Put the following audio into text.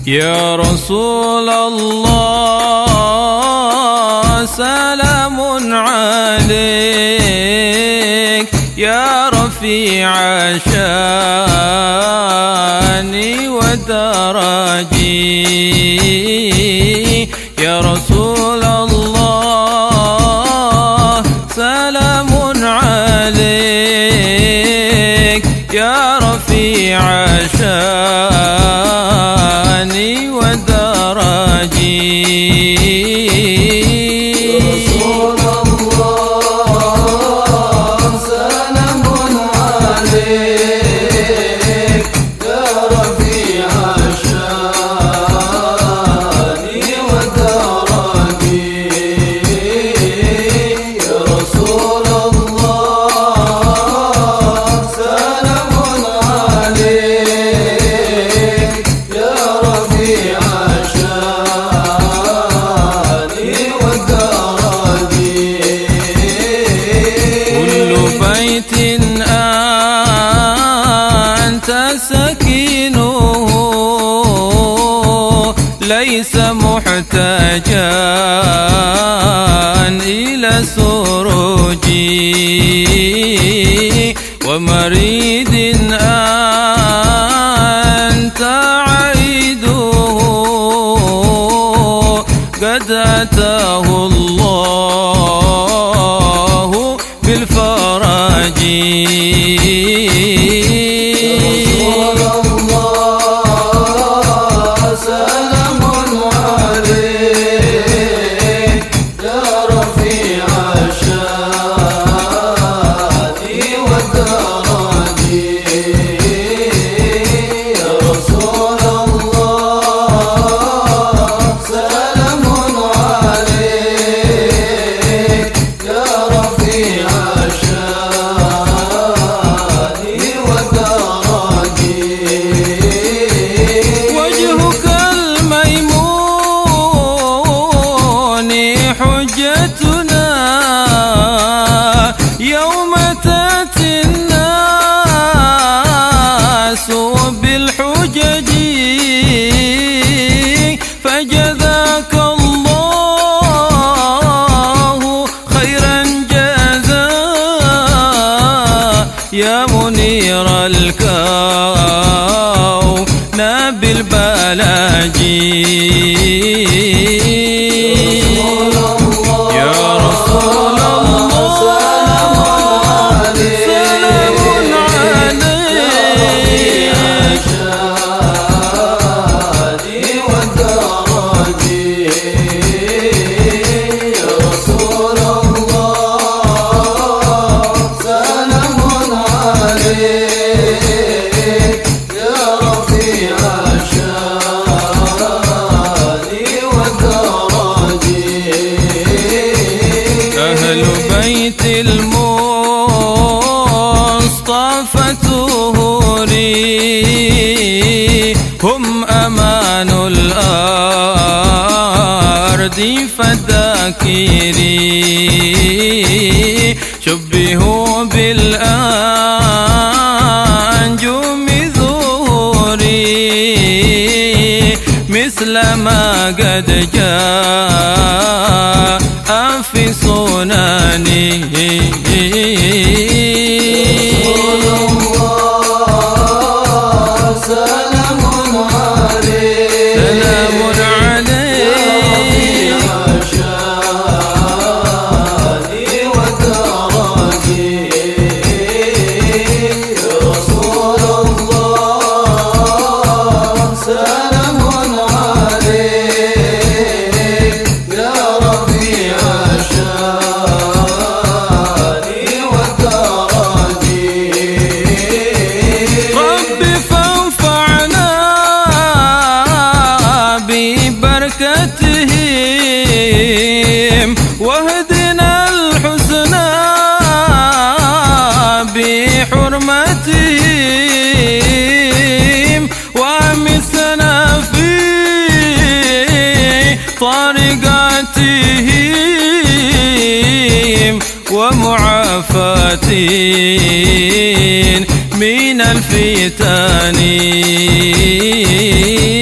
يا رسول الله سلام عليك يا رفيع شاني ودرجي. يا رسول الله سلام عليك يا رفيع شاني ودرجي. أنت سكينه ليس محتاجا إلى سروجي. ومريد أنت عيده قد أتاه الله بالفرج. حجتنا يوم تأتي الناس بالحجج فجزاك الله خيرا جزاء يا منير الكون بالبلاج. بيت المصطفى تهوري هم أمان الأرض فالذاكري. شبهوا بالأنجم ظهوري مثل ما قد جاء في سنني. واهدنا الحسنى بحرمتهم وامسنا في طريقتهم ومعافاتهم من الفتن.